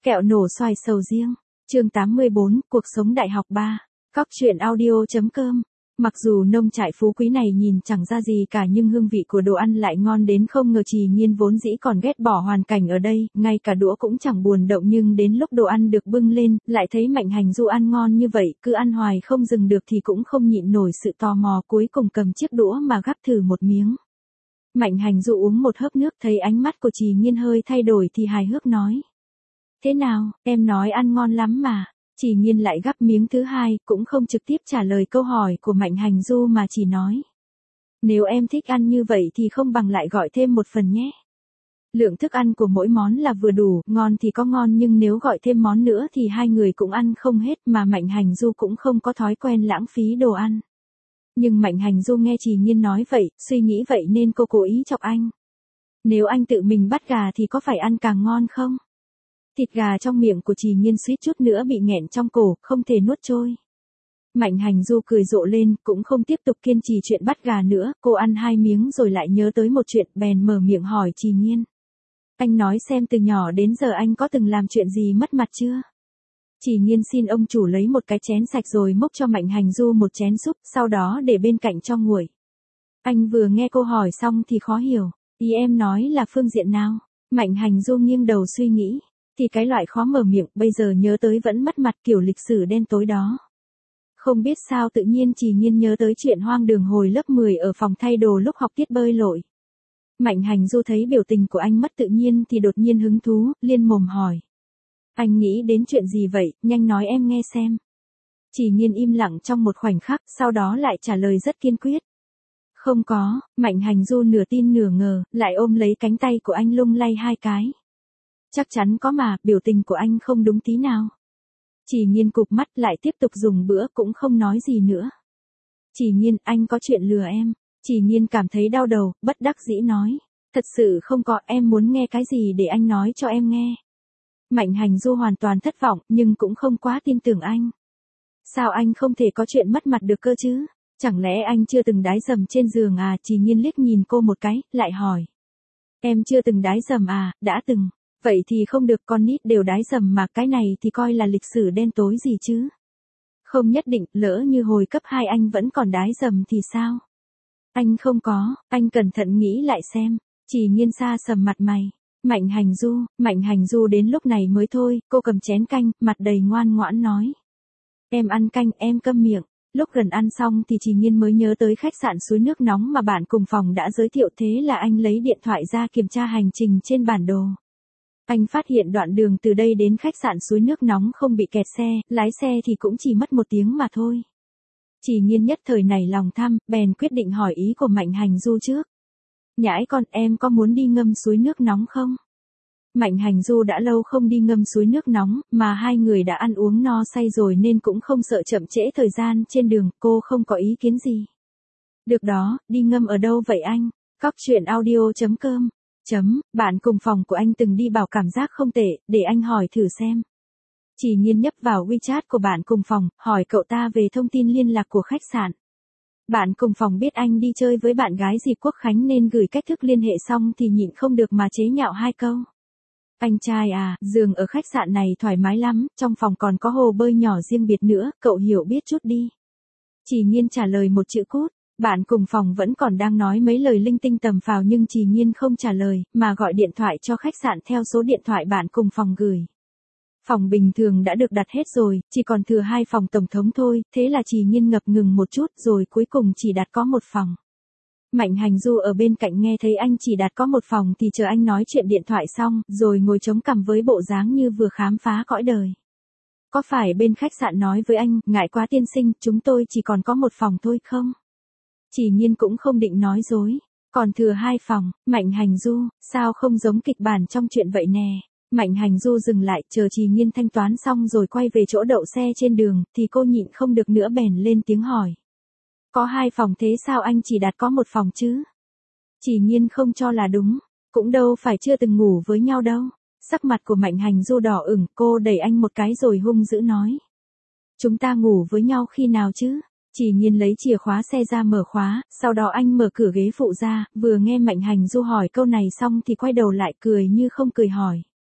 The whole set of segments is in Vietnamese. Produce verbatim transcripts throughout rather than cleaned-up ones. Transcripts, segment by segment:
Kẹo nổ xoài sầu riêng. Chương tám mươi bốn, cuộc sống đại học ba. Cóc truyện audio chấm com. Mặc dù nông trại phú quý này nhìn chẳng ra gì cả nhưng hương vị của đồ ăn lại ngon đến không ngờ. Trì Nghiên vốn dĩ còn ghét bỏ hoàn cảnh ở đây, ngay cả đũa cũng chẳng buồn động, nhưng đến lúc đồ ăn được bưng lên, lại thấy Mạnh Hành Du ăn ngon như vậy, cứ ăn hoài không dừng được thì cũng không nhịn nổi sự tò mò, cuối cùng cầm chiếc đũa mà gắp thử một miếng. Mạnh Hành Du uống một hớp nước, thấy ánh mắt của Trì Nghiên hơi thay đổi thì hài hước nói: "Thế nào, em nói ăn ngon lắm mà." Trì Nghiên lại gắp miếng thứ hai, cũng không trực tiếp trả lời câu hỏi của Mạnh Hành Du mà chỉ nói: "Nếu em thích ăn như vậy thì không bằng lại gọi thêm một phần nhé." Lượng thức ăn của mỗi món là vừa đủ, ngon thì có ngon nhưng nếu gọi thêm món nữa thì hai người cũng ăn không hết, mà Mạnh Hành Du cũng không có thói quen lãng phí đồ ăn. Nhưng Mạnh Hành Du nghe Trì Nghiên nói vậy, suy nghĩ vậy nên cô cố ý chọc anh: "Nếu anh tự mình bắt gà thì có phải ăn càng ngon không?" Thịt gà trong miệng của Trì Nghiên suýt chút nữa bị nghẹn trong cổ, không thể nuốt trôi. Mạnh Hành Du cười rộ lên, cũng không tiếp tục kiên trì chuyện bắt gà nữa, cô ăn hai miếng rồi lại nhớ tới một chuyện, bèn mở miệng hỏi Trì Nghiên: "Anh nói xem từ nhỏ đến giờ anh có từng làm chuyện gì mất mặt chưa?" Trì Nghiên xin ông chủ lấy một cái chén sạch rồi múc cho Mạnh Hành Du một chén súp, sau đó để bên cạnh cho nguội. Anh vừa nghe cô hỏi xong thì khó hiểu: "Ý em nói là phương diện nào?" Mạnh Hành Du nghiêng đầu suy nghĩ. Thì cái loại khó mở miệng, bây giờ nhớ tới vẫn mất mặt, kiểu lịch sử đen tối đó. Không biết sao tự nhiên Trì Nghiên nhớ tới chuyện hoang đường hồi lớp mười ở phòng thay đồ lúc học tiết bơi lội. Mạnh Hành Du thấy biểu tình của anh mất tự nhiên thì đột nhiên hứng thú, liên mồm hỏi: "Anh nghĩ đến chuyện gì vậy, nhanh nói em nghe xem." Trì Nghiên im lặng trong một khoảnh khắc, sau đó lại trả lời rất kiên quyết: "Không có." Mạnh Hành Du nửa tin nửa ngờ, lại ôm lấy cánh tay của anh lung lay hai cái. "Chắc chắn có mà." Biểu tình của anh không đúng tí nào. Trì Nghiên cụp mắt lại tiếp tục dùng bữa, cũng không nói gì nữa. "Trì Nghiên, anh có chuyện lừa em." Trì Nghiên cảm thấy đau đầu, bất đắc dĩ nói: "Thật sự không có, em muốn nghe cái gì để anh nói cho em nghe." Mạnh Hành Du hoàn toàn thất vọng, nhưng cũng không quá tin tưởng anh. "Sao anh không thể có chuyện mất mặt được cơ chứ? Chẳng lẽ anh chưa từng đái dầm trên giường à?" Trì Nghiên liếc nhìn cô một cái, lại hỏi: "Em chưa từng đái dầm à?" "Đã từng." "Vậy thì không được, con nít đều đái dầm mà, cái này thì coi là lịch sử đen tối gì chứ?" "Không nhất định, lỡ như hồi cấp hai anh vẫn còn đái dầm thì sao?" "Anh không có." "Anh cẩn thận nghĩ lại xem." Trì Nghiên xa sầm mặt mày. Mạnh Hành Du, Mạnh Hành Du đến lúc này mới thôi, cô cầm chén canh, mặt đầy ngoan ngoãn nói: "Em ăn canh, em câm miệng." Lúc gần ăn xong thì Trì Nghiên mới nhớ tới khách sạn suối nước nóng mà bạn cùng phòng đã giới thiệu, thế là anh lấy điện thoại ra kiểm tra hành trình trên bản đồ. Anh phát hiện đoạn đường từ đây đến khách sạn suối nước nóng không bị kẹt xe, lái xe thì cũng chỉ mất một tiếng mà thôi. Trì Nghiên nhất thời nảy lòng tham, bèn quyết định hỏi ý của Mạnh Hành Du trước. "Nhãi con, em có muốn đi ngâm suối nước nóng không?" Mạnh Hành Du đã lâu không đi ngâm suối nước nóng, mà hai người đã ăn uống no say rồi nên cũng không sợ chậm trễ thời gian trên đường, cô không có ý kiến gì. "Được đó, đi ngâm ở đâu vậy anh?" Cóc truyện audio chấm com. Chấm, bạn cùng phòng của anh từng đi bảo cảm giác không tệ, để anh hỏi thử xem. Trì Nghiên nhấp vào WeChat của bạn cùng phòng, hỏi cậu ta về thông tin liên lạc của khách sạn. Bạn cùng phòng biết anh đi chơi với bạn gái dịp Quốc Khánh nên gửi cách thức liên hệ xong thì nhịn không được mà chế nhạo hai câu: "Anh trai à, giường ở khách sạn này thoải mái lắm, trong phòng còn có hồ bơi nhỏ riêng biệt nữa, cậu hiểu biết chút đi." Trì Nghiên trả lời một chữ cút. Bạn cùng phòng vẫn còn đang nói mấy lời linh tinh tầm phào nhưng Trì Nghiên không trả lời, mà gọi điện thoại cho khách sạn theo số điện thoại bạn cùng phòng gửi. Phòng bình thường đã được đặt hết rồi, chỉ còn thừa hai phòng tổng thống thôi, thế là Trì Nghiên ngập ngừng một chút rồi cuối cùng chỉ đặt có một phòng. Mạnh Hành Du ở bên cạnh nghe thấy anh chỉ đặt có một phòng thì chờ anh nói chuyện điện thoại xong, rồi ngồi chống cằm với bộ dáng như vừa khám phá cõi đời. "Có phải bên khách sạn nói với anh, ngại quá tiên sinh, chúng tôi chỉ còn có một phòng thôi không?" Trì Nghiên cũng không định nói dối. "Còn thừa hai phòng." Mạnh Hành Du, sao không giống kịch bản trong chuyện vậy nè. Mạnh Hành Du dừng lại, chờ Trì Nghiên thanh toán xong rồi quay về chỗ đậu xe trên đường, thì cô nhịn không được nữa bèn lên tiếng hỏi: "Có hai phòng thế sao anh chỉ đặt có một phòng chứ?" Trì Nghiên không cho là đúng. "Cũng đâu phải chưa từng ngủ với nhau đâu." Sắc mặt của Mạnh Hành Du đỏ ửng, cô đẩy anh một cái rồi hung dữ nói: "Chúng ta ngủ với nhau khi nào chứ?" Trì Nghiên lấy chìa khóa xe ra mở khóa, sau đó anh mở cửa ghế phụ ra, vừa nghe Mạnh Hành Du hỏi câu này xong thì quay đầu lại cười như không cười hỏi: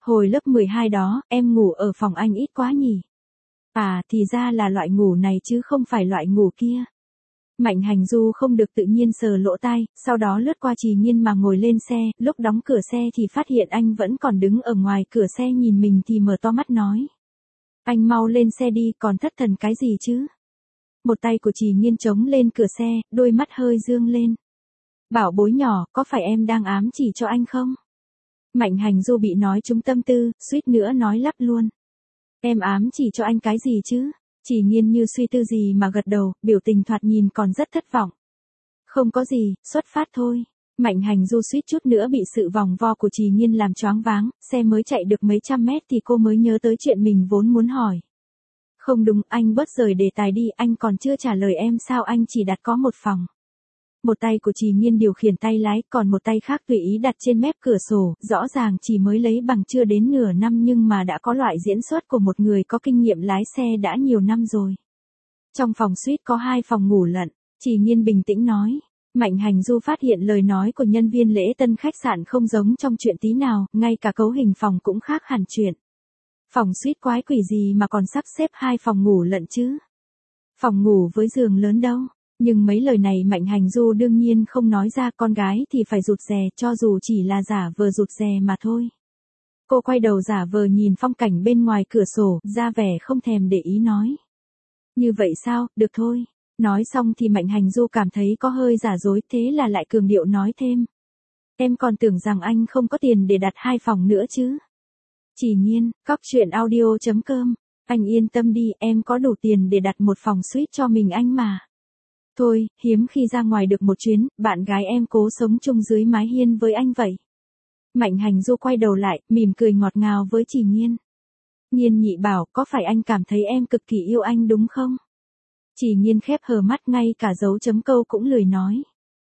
Hồi lớp mười hai đó, em ngủ ở phòng anh ít quá nhỉ? À, thì ra là loại ngủ này chứ không phải loại ngủ kia. Mạnh Hành Du không được tự nhiên sờ lỗ tai, sau đó lướt qua Trì Nghiên mà ngồi lên xe, lúc đóng cửa xe thì phát hiện anh vẫn còn đứng ở ngoài cửa xe nhìn mình thì mở to mắt nói. Anh mau lên xe đi, còn thất thần cái gì chứ? Một tay của Trì Nghiên chống lên cửa xe, đôi mắt hơi dương lên. Bảo bối nhỏ, có phải em đang ám chỉ cho anh không? Mạnh Hành Du bị nói trúng tâm tư, suýt nữa nói lắp luôn. Em ám chỉ cho anh cái gì chứ? Trì Nghiên như suy tư gì mà gật đầu, biểu tình thoạt nhìn còn rất thất vọng. Không có gì, xuất phát thôi. Mạnh Hành Du suýt chút nữa bị sự vòng vo của Trì Nghiên làm choáng váng, xe mới chạy được mấy trăm mét thì cô mới nhớ tới chuyện mình vốn muốn hỏi. Không đúng, anh bớt rời đề tài đi, anh còn chưa trả lời em sao anh chỉ đặt có một phòng. Một tay của Trì Nghiên điều khiển tay lái, còn một tay khác tùy ý đặt trên mép cửa sổ, rõ ràng chỉ mới lấy bằng chưa đến nửa năm nhưng mà đã có loại diễn xuất của một người có kinh nghiệm lái xe đã nhiều năm rồi. Trong phòng suite có hai phòng ngủ lận, Trì Nghiên bình tĩnh nói. Mạnh Hành Du phát hiện lời nói của nhân viên lễ tân khách sạn không giống trong chuyện tí nào, ngay cả cấu hình phòng cũng khác hẳn chuyện. Phòng suite quái quỷ gì mà còn sắp xếp hai phòng ngủ lận chứ? Phòng ngủ với giường lớn đâu? Nhưng mấy lời này Mạnh Hành Du đương nhiên không nói ra, con gái thì phải rụt rè, cho dù chỉ là giả vờ rụt rè mà thôi. Cô quay đầu giả vờ nhìn phong cảnh bên ngoài cửa sổ, ra vẻ không thèm để ý nói. Như vậy sao, được thôi. Nói xong thì Mạnh Hành Du cảm thấy có hơi giả dối, thế là lại cường điệu nói thêm. Em còn tưởng rằng anh không có tiền để đặt hai phòng nữa chứ. Trì Nghiên, cóc truyện audio chấm com. Anh yên tâm đi, em có đủ tiền để đặt một phòng suite cho mình anh mà. Thôi, hiếm khi ra ngoài được một chuyến, bạn gái em cố sống chung dưới mái hiên với anh vậy. Mạnh Hành Du quay đầu lại, mỉm cười ngọt ngào với Trì Nghiên. Nghiên nhị bảo, có phải anh cảm thấy em cực kỳ yêu anh đúng không? Trì Nghiên khép hờ mắt, ngay cả dấu chấm câu cũng lười nói.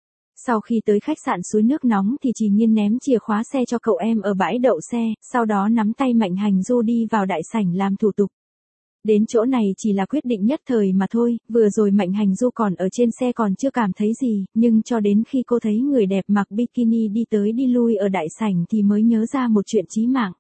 Sau khi tới khách sạn Suối Nước Nóng thì Trì Nghiên ném chìa khóa xe cho cậu em ở bãi đậu xe, sau đó nắm tay Mạnh Hành Du đi vào đại sảnh làm thủ tục. Đến chỗ này chỉ là quyết định nhất thời mà thôi, vừa rồi Mạnh Hành Du còn ở trên xe còn chưa cảm thấy gì, nhưng cho đến khi cô thấy người đẹp mặc bikini đi tới đi lui ở đại sảnh thì mới nhớ ra một chuyện chí mạng.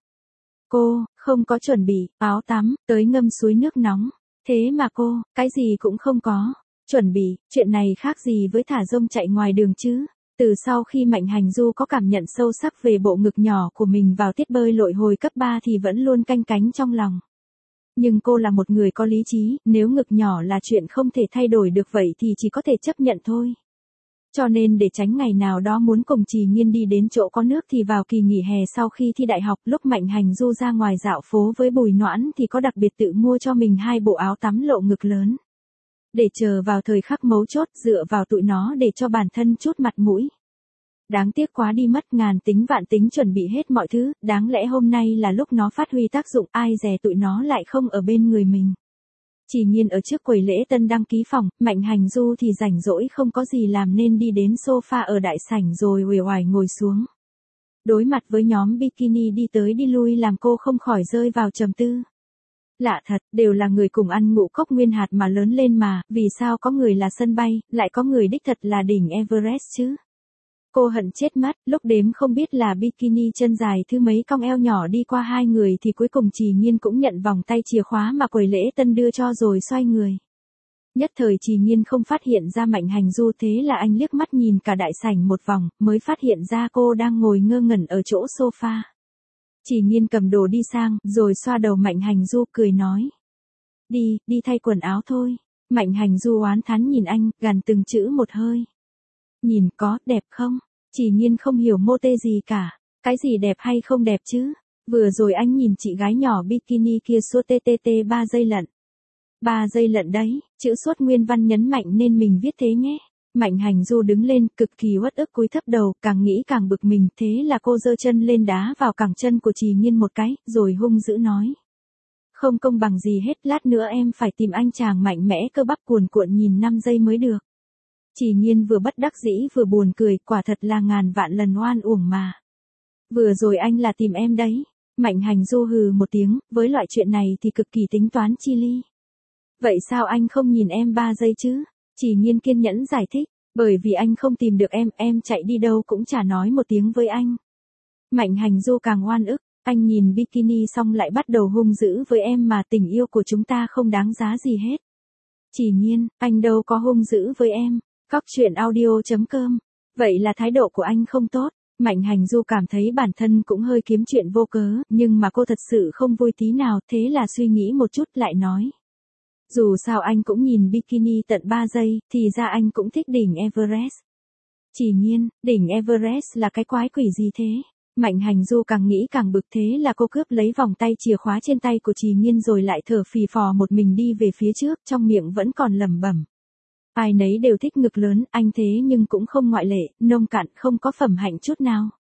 Cô, không có chuẩn bị, áo tắm, tới ngâm suối nước nóng. Thế mà cô, cái gì cũng không có. Chuẩn bị, chuyện này khác gì với thả rông chạy ngoài đường chứ. Từ sau khi Mạnh Hành Du có cảm nhận sâu sắc về bộ ngực nhỏ của mình vào tiết bơi lội hồi cấp ba thì vẫn luôn canh cánh trong lòng. Nhưng cô là một người có lý trí, nếu ngực nhỏ là chuyện không thể thay đổi được vậy thì chỉ có thể chấp nhận thôi. Cho nên để tránh ngày nào đó muốn cùng Trì Nghiên đi đến chỗ có nước thì vào kỳ nghỉ hè sau khi thi đại học, lúc Mạnh Hành Du ra ngoài dạo phố với Bùi Noãn thì có đặc biệt tự mua cho mình hai bộ áo tắm lộ ngực lớn. Để chờ vào thời khắc mấu chốt dựa vào tụi nó để cho bản thân chút mặt mũi. Đáng tiếc quá đi mất, ngàn tính vạn tính chuẩn bị hết mọi thứ, đáng lẽ hôm nay là lúc nó phát huy tác dụng, ai dè tụi nó lại không ở bên người mình. Trì Nghiên ở trước quầy lễ tân đăng ký phòng, Mạnh Hành Du thì rảnh rỗi không có gì làm nên đi đến sofa ở đại sảnh rồi uể oải ngồi xuống. Đối mặt với nhóm bikini đi tới đi lui làm cô không khỏi rơi vào trầm tư. Lạ thật, đều là người cùng ăn ngũ cốc nguyên hạt mà lớn lên mà, vì sao có người là sân bay, lại có người đích thật là đỉnh Everest chứ? Cô hận chết mắt, lúc đếm không biết là bikini chân dài thứ mấy cong eo nhỏ đi qua hai người thì cuối cùng Trì Nghiên cũng nhận vòng tay chìa khóa mà quầy lễ tân đưa cho rồi xoay người. Nhất thời Trì Nghiên không phát hiện ra Mạnh Hành Du, thế là anh liếc mắt nhìn cả đại sảnh một vòng, mới phát hiện ra cô đang ngồi ngơ ngẩn ở chỗ sofa. Trì Nghiên cầm đồ đi sang, rồi xoa đầu Mạnh Hành Du cười nói. Đi, đi thay quần áo thôi. Mạnh Hành Du oán thán nhìn anh, gằn từng chữ một hơi. Nhìn có, đẹp không? Trì Nghiên không hiểu mô tê gì cả. Cái gì đẹp hay không đẹp chứ? Vừa rồi anh nhìn chị gái nhỏ bikini kia suốt ttt ba giây lận. ba giây lận đấy, chữ suốt nguyên văn nhấn mạnh nên mình viết thế nhé. Mạnh Hành Du đứng lên, cực kỳ uất ức cúi thấp đầu, càng nghĩ càng bực mình, thế là cô giơ chân lên đá vào cẳng chân của Trì Nghiên một cái, rồi hung dữ nói. Không công bằng gì hết, lát nữa em phải tìm anh chàng mạnh mẽ cơ bắp cuồn cuộn nhìn năm giây mới được. Trì Nghiên vừa bất đắc dĩ vừa buồn cười, quả thật là ngàn vạn lần oan uổng mà. Vừa rồi anh là tìm em đấy. Mạnh Hành Du hừ một tiếng, với loại chuyện này thì cực kỳ tính toán chi ly. Vậy sao anh không nhìn em ba giây chứ? Trì Nghiên kiên nhẫn giải thích, bởi vì anh không tìm được em, em chạy đi đâu cũng chả nói một tiếng với anh. Mạnh Hành Du càng oan ức, Anh nhìn bikini xong lại bắt đầu hung dữ với em mà tình yêu của chúng ta không đáng giá gì hết. Chỉ Nhiên, anh đâu có hung dữ với em. Cóc truyện audio chấm com. Vậy là thái độ của anh không tốt. Mạnh Hành Du cảm thấy bản thân cũng hơi kiếm chuyện vô cớ, nhưng mà cô thật sự không vui tí nào, thế là suy nghĩ một chút lại nói. Dù sao anh cũng nhìn bikini tận ba giây, thì ra anh cũng thích đỉnh Everest. Chỉ Nhiên, đỉnh Everest là cái quái quỷ gì thế? Mạnh Hành Du càng nghĩ càng bực, thế là cô cướp lấy vòng tay chìa khóa trên tay của Trì Nhiên rồi lại thở phì phò một mình đi về phía trước, trong miệng vẫn còn lẩm bẩm. Ai nấy đều thích ngực lớn, anh thế nhưng cũng không ngoại lệ, nông cạn không có phẩm hạnh chút nào.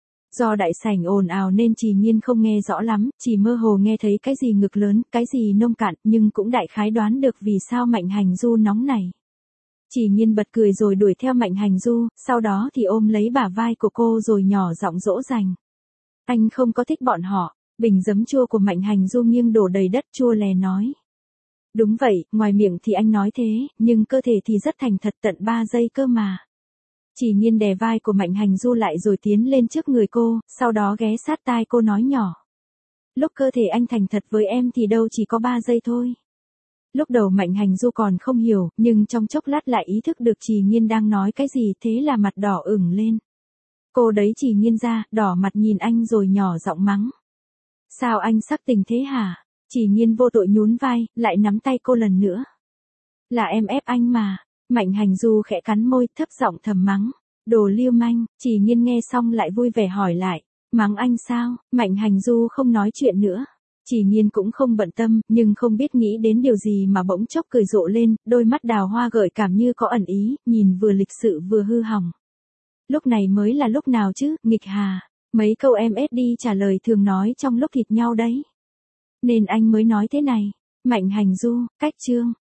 Do đại sảnh ồn ào nên Trì Nhiên không nghe rõ lắm, chỉ mơ hồ nghe thấy cái gì ngực lớn, cái gì nông cạn, nhưng cũng đại khái đoán được vì sao Mạnh Hành Du nóng này. Trì Nhiên bật cười rồi đuổi theo Mạnh Hành Du, sau đó thì ôm lấy bả vai của cô rồi nhỏ giọng dỗ dành. Anh không có thích bọn họ. Bình giấm chua của Mạnh Hành Du nghiêng đổ đầy đất, chua lè nói. Đúng vậy, ngoài miệng thì anh nói thế, nhưng cơ thể thì rất thành thật, tận ba giây cơ mà. Trì Nhiên đè vai của Mạnh Hành Du lại rồi tiến lên trước người cô, sau đó ghé sát tai cô nói nhỏ. Lúc cơ thể anh thành thật với em thì đâu chỉ có ba giây thôi. Lúc đầu Mạnh Hành Du còn không hiểu, nhưng trong chốc lát lại ý thức được Trì Nhiên đang nói cái gì, thế là mặt đỏ ửng lên. Cô đấy Trì Nhiên ra, đỏ mặt nhìn anh rồi nhỏ giọng mắng. Sao anh sắc tình thế hả? Trì Nhiên vô tội nhún vai, lại nắm tay cô lần nữa. Là em ép anh mà. Mạnh Hành Du khẽ cắn môi, thấp giọng thầm mắng. Đồ lưu manh. Trì Nhiên nghe xong lại vui vẻ hỏi lại. Mắng anh sao? Mạnh Hành Du không nói chuyện nữa. Trì Nhiên cũng không bận tâm, nhưng không biết nghĩ đến điều gì mà bỗng chốc cười rộ lên, đôi mắt đào hoa gợi cảm như có ẩn ý, nhìn vừa lịch sự vừa hư hỏng. Lúc này mới là lúc nào chứ, nghịch hà. Mấy câu em ết đi trả lời thường nói trong lúc thịt nhau đấy. Nên anh mới nói thế này. Mạnh Hành Du, cách chương.